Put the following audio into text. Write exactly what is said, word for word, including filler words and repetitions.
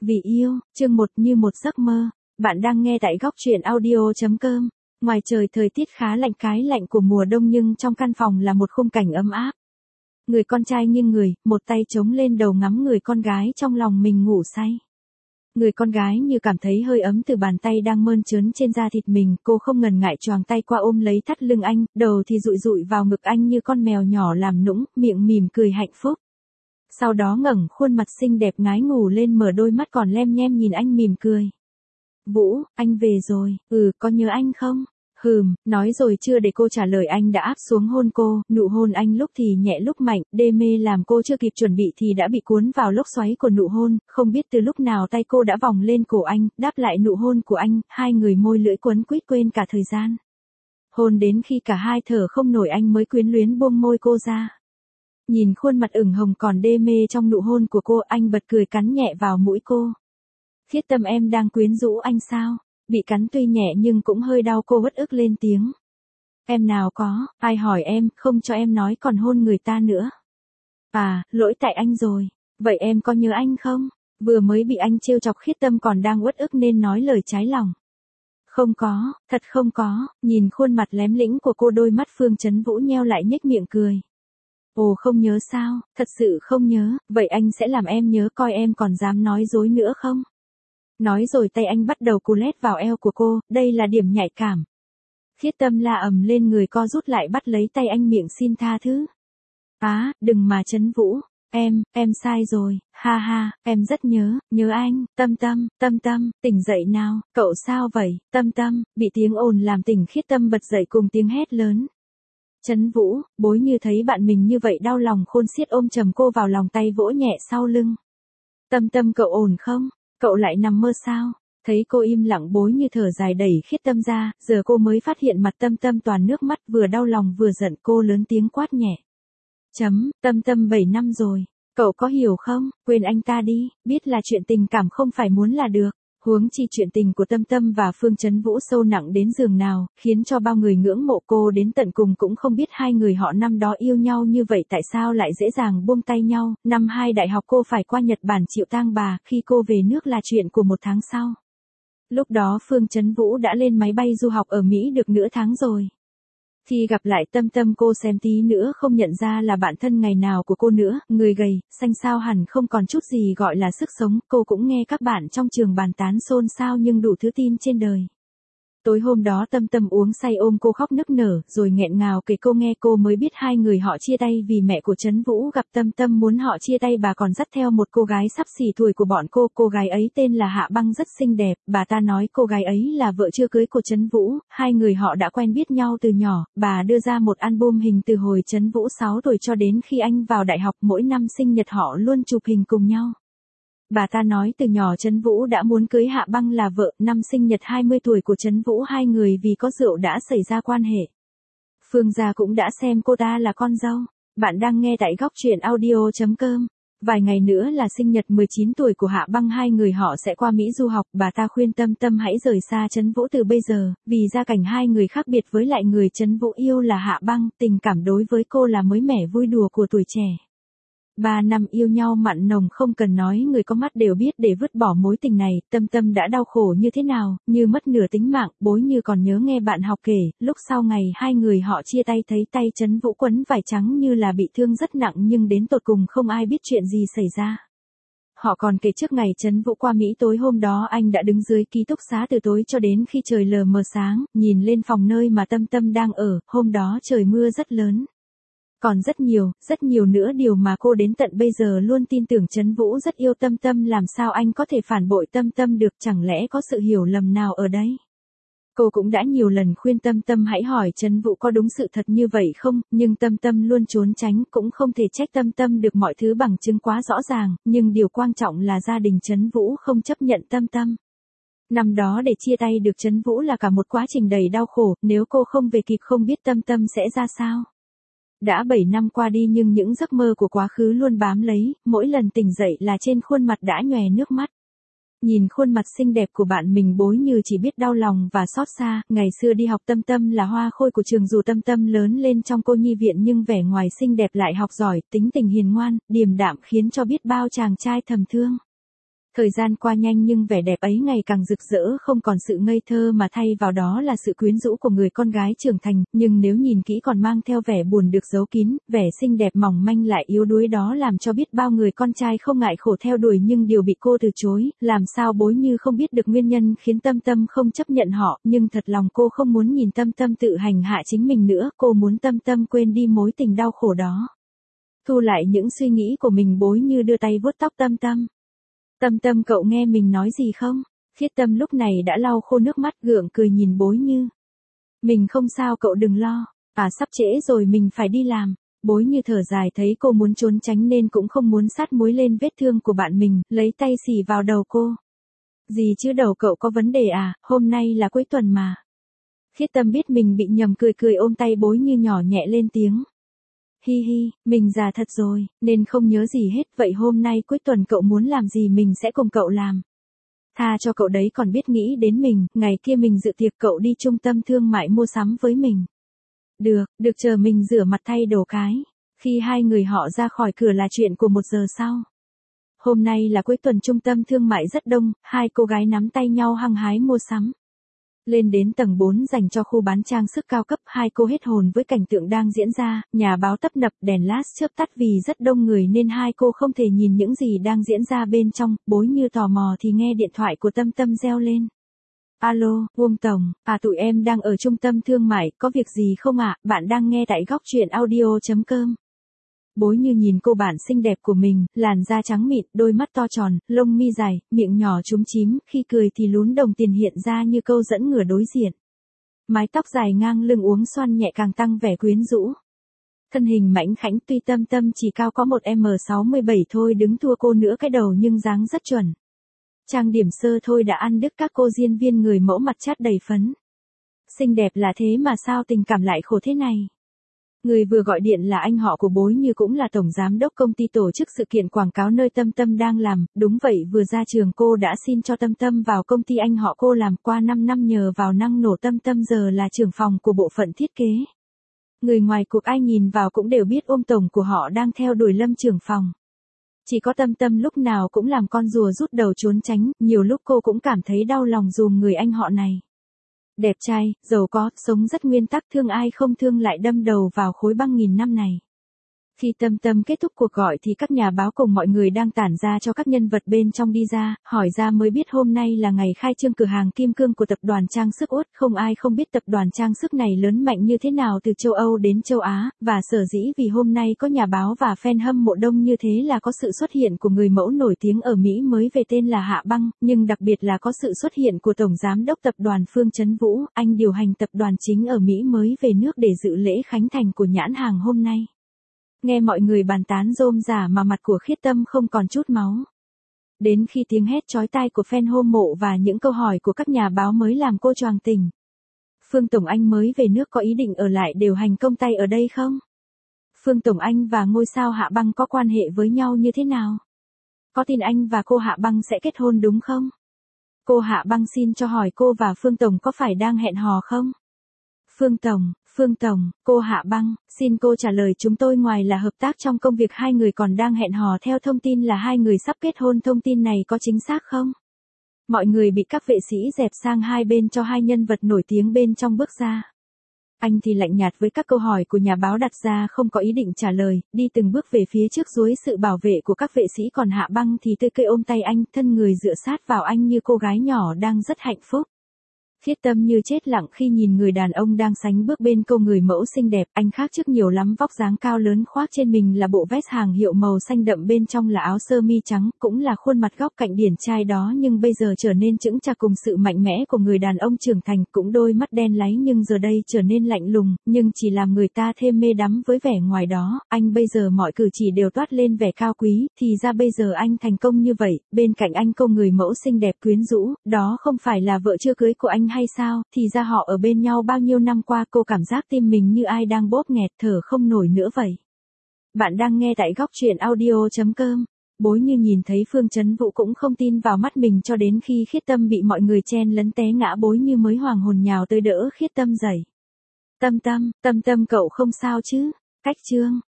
Vì yêu, chương một như một giấc mơ. Bạn đang nghe tại góc truyện audio.com. Ngoài trời thời tiết khá lạnh, cái lạnh của mùa đông, nhưng trong căn phòng là một khung cảnh ấm áp. Người con trai nghiêng người, một tay chống lên đầu ngắm người con gái trong lòng mình ngủ say. Người con gái như cảm thấy hơi ấm từ bàn tay đang mơn trớn trên da thịt mình, cô không ngần ngại choàng tay qua ôm lấy thắt lưng anh, đầu thì dụi dụi vào ngực anh như con mèo nhỏ làm nũng, miệng mỉm cười hạnh phúc. Sau đó ngẩng khuôn mặt xinh đẹp ngái ngủ lên, mở đôi mắt còn lem nhem nhìn anh mỉm cười. Vũ, anh về rồi, ừ, có nhớ anh không? Hừm, nói rồi chưa để cô trả lời anh đã áp xuống hôn cô, nụ hôn anh lúc thì nhẹ lúc mạnh, đê mê làm cô chưa kịp chuẩn bị thì đã bị cuốn vào lốc xoáy của nụ hôn, không biết từ lúc nào tay cô đã vòng lên cổ anh, đáp lại nụ hôn của anh, hai người môi lưỡi quấn quýt quên cả thời gian. Hôn đến khi cả hai thở không nổi anh mới quyến luyến buông môi cô ra. Nhìn khuôn mặt ửng hồng còn đê mê trong nụ hôn của cô, anh bật cười cắn nhẹ vào mũi cô. Thiết Tâm, em đang quyến rũ anh sao? Bị cắn tuy nhẹ nhưng cũng hơi đau, cô uất ức lên tiếng. Em nào có, ai hỏi em, không cho em nói còn hôn người ta nữa. À, lỗi tại anh rồi. Vậy em có nhớ anh không? Vừa mới bị anh trêu chọc, Khiết Tâm còn đang uất ức nên nói lời trái lòng. Không có, thật không có. Nhìn khuôn mặt lém lĩnh của cô, đôi mắt Phương Chấn Vũ nheo lại nhếch miệng cười. Ồ, không nhớ sao? Thật sự không nhớ, vậy anh sẽ làm em nhớ, coi em còn dám nói dối nữa không? Nói rồi tay anh bắt đầu cù lét vào eo của cô, đây là điểm nhạy cảm. Thiết Tâm la ầm lên, người co rút lại bắt lấy tay anh, miệng xin tha thứ. Á, đừng mà Chấn Vũ, em, em sai rồi, ha ha, em rất nhớ, nhớ anh, Tâm Tâm, Tâm Tâm, tỉnh dậy nào, cậu sao vậy, Tâm Tâm, bị tiếng ồn làm tỉnh Khiết Tâm bật dậy cùng tiếng hét lớn. Chấn Vũ, bối như thấy bạn mình như vậy đau lòng khôn xiết, ôm chầm cô vào lòng, tay vỗ nhẹ sau lưng. Tâm Tâm, cậu ổn không? Cậu lại nằm mơ sao? Thấy cô im lặng, bối như thở dài đẩy Khiết Tâm ra, giờ cô mới phát hiện mặt Tâm Tâm toàn nước mắt, vừa đau lòng vừa giận, cô lớn tiếng quát nhẹ. Chấm, Tâm Tâm bảy năm rồi, cậu có hiểu không? Quên anh ta đi, biết là chuyện tình cảm không phải muốn là được. Huống chi chuyện tình của Tâm Tâm và Phương Chấn Vũ sâu nặng đến giường nào, khiến cho bao người ngưỡng mộ, cô đến tận cùng cũng không biết hai người họ năm đó yêu nhau như vậy tại sao lại dễ dàng buông tay nhau. Năm hai đại học cô phải qua Nhật Bản chịu tang bà, khi cô về nước là chuyện của một tháng sau. Lúc đó Phương Chấn Vũ đã lên máy bay du học ở Mỹ được nửa tháng rồi. Khi gặp lại Tâm Tâm, cô xem tí nữa không nhận ra là bạn thân ngày nào của cô nữa, người gầy, xanh xao hẳn không còn chút gì gọi là sức sống. Cô cũng nghe các bạn trong trường bàn tán xôn xao nhưng đủ thứ tin trên đời. Tối hôm đó Tâm Tâm uống say ôm cô khóc nức nở, rồi nghẹn ngào kể cô nghe, cô mới biết hai người họ chia tay vì mẹ của Chấn Vũ gặp Tâm Tâm muốn họ chia tay. Bà còn dắt theo một cô gái sắp xỉ tuổi của bọn cô, cô gái ấy tên là Hạ Băng, rất xinh đẹp, bà ta nói cô gái ấy là vợ chưa cưới của Chấn Vũ, hai người họ đã quen biết nhau từ nhỏ. Bà đưa ra một album hình từ hồi Chấn Vũ sáu tuổi cho đến khi anh vào đại học, mỗi năm sinh nhật họ luôn chụp hình cùng nhau. Bà ta nói từ nhỏ Chấn Vũ đã muốn cưới Hạ Băng là vợ, năm sinh nhật hai mươi tuổi của Chấn Vũ hai người vì có rượu đã xảy ra quan hệ. Phương gia cũng đã xem cô ta là con dâu. Bạn đang nghe tại góc truyện audio.com. Vài ngày nữa là sinh nhật mười chín tuổi của Hạ Băng, hai người họ sẽ qua Mỹ du học. Bà ta khuyên Tâm Tâm hãy rời xa Chấn Vũ từ bây giờ, vì gia cảnh hai người khác biệt, với lại người Chấn Vũ yêu là Hạ Băng, tình cảm đối với cô là mới mẻ vui đùa của tuổi trẻ. Ba năm yêu nhau mặn nồng không cần nói, người có mắt đều biết, để vứt bỏ mối tình này, Tâm Tâm đã đau khổ như thế nào, như mất nửa tính mạng. Bối như còn nhớ nghe bạn học kể, lúc sau ngày hai người họ chia tay thấy tay Chấn Vũ quấn vải trắng như là bị thương rất nặng, nhưng đến tột cùng không ai biết chuyện gì xảy ra. Họ còn kể trước ngày Chấn Vũ qua Mỹ, tối hôm đó anh đã đứng dưới ký túc xá từ tối cho đến khi trời lờ mờ sáng, nhìn lên phòng nơi mà Tâm Tâm đang ở. Hôm đó trời mưa rất lớn. Còn rất nhiều, rất nhiều nữa điều mà cô đến tận bây giờ luôn tin tưởng Chấn Vũ rất yêu Tâm Tâm, làm sao anh có thể phản bội Tâm Tâm được, chẳng lẽ có sự hiểu lầm nào ở đây? Cô cũng đã nhiều lần khuyên Tâm Tâm hãy hỏi Chấn Vũ có đúng sự thật như vậy không, nhưng Tâm Tâm luôn trốn tránh, cũng không thể trách Tâm Tâm được, mọi thứ bằng chứng quá rõ ràng, nhưng điều quan trọng là gia đình Chấn Vũ không chấp nhận Tâm Tâm. Năm đó để chia tay được Chấn Vũ là cả một quá trình đầy đau khổ, nếu cô không về kịp không biết Tâm Tâm sẽ ra sao. Đã bảy năm qua đi nhưng những giấc mơ của quá khứ luôn bám lấy, mỗi lần tỉnh dậy là trên khuôn mặt đã nhòe nước mắt. Nhìn khuôn mặt xinh đẹp của bạn mình, Bối Như chỉ biết đau lòng và xót xa. Ngày xưa đi học Tâm Tâm là hoa khôi của trường, dù Tâm Tâm lớn lên trong cô nhi viện nhưng vẻ ngoài xinh đẹp lại học giỏi, tính tình hiền ngoan, điềm đạm khiến cho biết bao chàng trai thầm thương. Thời gian qua nhanh nhưng vẻ đẹp ấy ngày càng rực rỡ, không còn sự ngây thơ mà thay vào đó là sự quyến rũ của người con gái trưởng thành, nhưng nếu nhìn kỹ còn mang theo vẻ buồn được giấu kín, vẻ xinh đẹp mỏng manh lại yếu đuối đó làm cho biết bao người con trai không ngại khổ theo đuổi nhưng đều bị cô từ chối, làm sao Bối Như không biết được nguyên nhân khiến Tâm Tâm không chấp nhận họ, nhưng thật lòng cô không muốn nhìn Tâm Tâm tự hành hạ chính mình nữa, cô muốn Tâm Tâm quên đi mối tình đau khổ đó. Thu lại những suy nghĩ của mình, Bối Như đưa tay vuốt tóc Tâm Tâm. Tâm Tâm, cậu nghe mình nói gì không? Khiết Tâm lúc này đã lau khô nước mắt, gượng cười nhìn Bối Như. Mình không sao, cậu đừng lo. À, sắp trễ rồi, mình phải đi làm. Bối Như thở dài, thấy cô muốn trốn tránh nên cũng không muốn sát muối lên vết thương của bạn mình, lấy tay xì vào đầu cô. Gì chứ, đầu cậu có vấn đề à, hôm nay là cuối tuần mà. Khiết Tâm biết mình bị nhầm, cười cười ôm tay Bối Như nhỏ nhẹ lên tiếng. Hi hi, mình già thật rồi, nên không nhớ gì hết, vậy hôm nay cuối tuần cậu muốn làm gì mình sẽ cùng cậu làm. Tha cho cậu đấy, còn biết nghĩ đến mình, ngày kia mình dự tiệc cậu đi trung tâm thương mại mua sắm với mình. Được, được, chờ mình rửa mặt thay đồ cái. Khi hai người họ ra khỏi cửa là chuyện của một giờ sau. Hôm nay là cuối tuần, trung tâm thương mại rất đông, hai cô gái nắm tay nhau hăng hái mua sắm. Lên đến tầng bốn dành cho khu bán trang sức cao cấp, hai cô hết hồn với cảnh tượng đang diễn ra, nhà báo tấp nập, đèn led chớp tắt vì rất đông người nên hai cô không thể nhìn những gì đang diễn ra bên trong. Bối Như tò mò thì nghe điện thoại của Tâm Tâm reo lên. Alo, Uông Tổng, à tụi em đang ở trung tâm thương mại, có việc gì không ạ? À? Bạn đang nghe tại góc truyện audio chấm com. Bối Như nhìn cô bạn xinh đẹp của mình, làn da trắng mịn, đôi mắt to tròn, lông mi dài, miệng nhỏ chúm chím, khi cười thì lún đồng tiền hiện ra như câu dẫn người đối diện. Mái tóc dài ngang lưng uốn xoăn nhẹ càng tăng vẻ quyến rũ. Thân hình mảnh khảnh, tuy Tâm Tâm chỉ cao có một mét sáu mươi bảy thôi, đứng thua cô nữa cái đầu nhưng dáng rất chuẩn. Trang điểm sơ thôi đã ăn đứt các cô diễn viên người mẫu mặt chát đầy phấn. Xinh đẹp là thế mà sao tình cảm lại khổ thế này. Người vừa gọi điện là anh họ của Bối Như, cũng là tổng giám đốc công ty tổ chức sự kiện quảng cáo nơi Tâm Tâm đang làm. Đúng vậy, vừa ra trường cô đã xin cho Tâm Tâm vào công ty anh họ cô làm, qua năm năm nhờ vào năng nổ Tâm Tâm giờ là trưởng phòng của bộ phận thiết kế. Người ngoài cuộc ai nhìn vào cũng đều biết ông tổng của họ đang theo đuổi Lâm trưởng phòng. Chỉ có Tâm Tâm lúc nào cũng làm con rùa rút đầu trốn tránh, nhiều lúc cô cũng cảm thấy đau lòng dùm người anh họ này. Đẹp trai, giàu có, sống rất nguyên tắc, thương ai không thương, lại đâm đầu vào khối băng nghìn năm này. Khi Tâm Tâm kết thúc cuộc gọi thì các nhà báo cùng mọi người đang tản ra cho các nhân vật bên trong đi ra, hỏi ra mới biết hôm nay là ngày khai trương cửa hàng kim cương của tập đoàn trang sức Út. Không ai không biết tập đoàn trang sức này lớn mạnh như thế nào từ châu Âu đến châu Á, và sở dĩ vì hôm nay có nhà báo và fan hâm mộ đông như thế là có sự xuất hiện của người mẫu nổi tiếng ở Mỹ mới về tên là Hạ Băng, nhưng đặc biệt là có sự xuất hiện của Tổng Giám đốc tập đoàn Phương Chấn Vũ, anh điều hành tập đoàn chính ở Mỹ mới về nước để dự lễ khánh thành của nhãn hàng hôm nay. Nghe mọi người bàn tán rôm rả mà mặt của Khiết Tâm không còn chút máu. Đến khi tiếng hét chói tai của fan hâm mộ và những câu hỏi của các nhà báo mới làm cô choàng tỉnh. Phương Tổng Anh mới về nước có ý định ở lại điều hành công tay ở đây không? Phương Tổng Anh và ngôi sao Hạ Băng có quan hệ với nhau như thế nào? Có tin anh và cô Hạ Băng sẽ kết hôn đúng không? Cô Hạ Băng xin cho hỏi cô và Phương Tổng có phải đang hẹn hò không? Phương Tổng, Phương Tổng, cô Hạ Băng, xin cô trả lời chúng tôi, ngoài là hợp tác trong công việc hai người còn đang hẹn hò, theo thông tin là hai người sắp kết hôn, thông tin này có chính xác không? Mọi người bị các vệ sĩ dẹp sang hai bên cho hai nhân vật nổi tiếng bên trong bước ra. Anh thì lạnh nhạt với các câu hỏi của nhà báo đặt ra, không có ý định trả lời, đi từng bước về phía trước dưới sự bảo vệ của các vệ sĩ, còn Hạ Băng thì tươi cười ôm tay anh, thân người dựa sát vào anh như cô gái nhỏ đang rất hạnh phúc. Khiết Tâm như chết lặng khi nhìn người đàn ông đang sánh bước bên cô người mẫu xinh đẹp, anh khác trước nhiều lắm, vóc dáng cao lớn, khoác trên mình là bộ vest hàng hiệu màu xanh đậm, bên trong là áo sơ mi trắng, cũng là khuôn mặt góc cạnh điển trai đó, nhưng bây giờ trở nên chững chạc cùng sự mạnh mẽ của người đàn ông trưởng thành, cũng đôi mắt đen láy nhưng giờ đây trở nên lạnh lùng, nhưng chỉ làm người ta thêm mê đắm với vẻ ngoài đó. Anh bây giờ mọi cử chỉ đều toát lên vẻ cao quý, thì ra bây giờ anh thành công như vậy, bên cạnh anh cô người mẫu xinh đẹp quyến rũ, đó không phải là vợ chưa cưới của anh hay sao? Thì ra họ ở bên nhau bao nhiêu năm qua, cô cảm giác tim mình như ai đang bóp nghẹt, thở không nổi nữa vậy. Bạn đang nghe tại góc truyện audio chấm com. Bối Như nhìn thấy Phương Chấn Vũ cũng không tin vào mắt mình, cho đến khi Khiết Tâm bị mọi người chen lấn té ngã, Bối Như mới hoàng hồn nhào tới đỡ Khiết Tâm dậy. Tâm Tâm, Tâm Tâm cậu không sao chứ? Cách chương.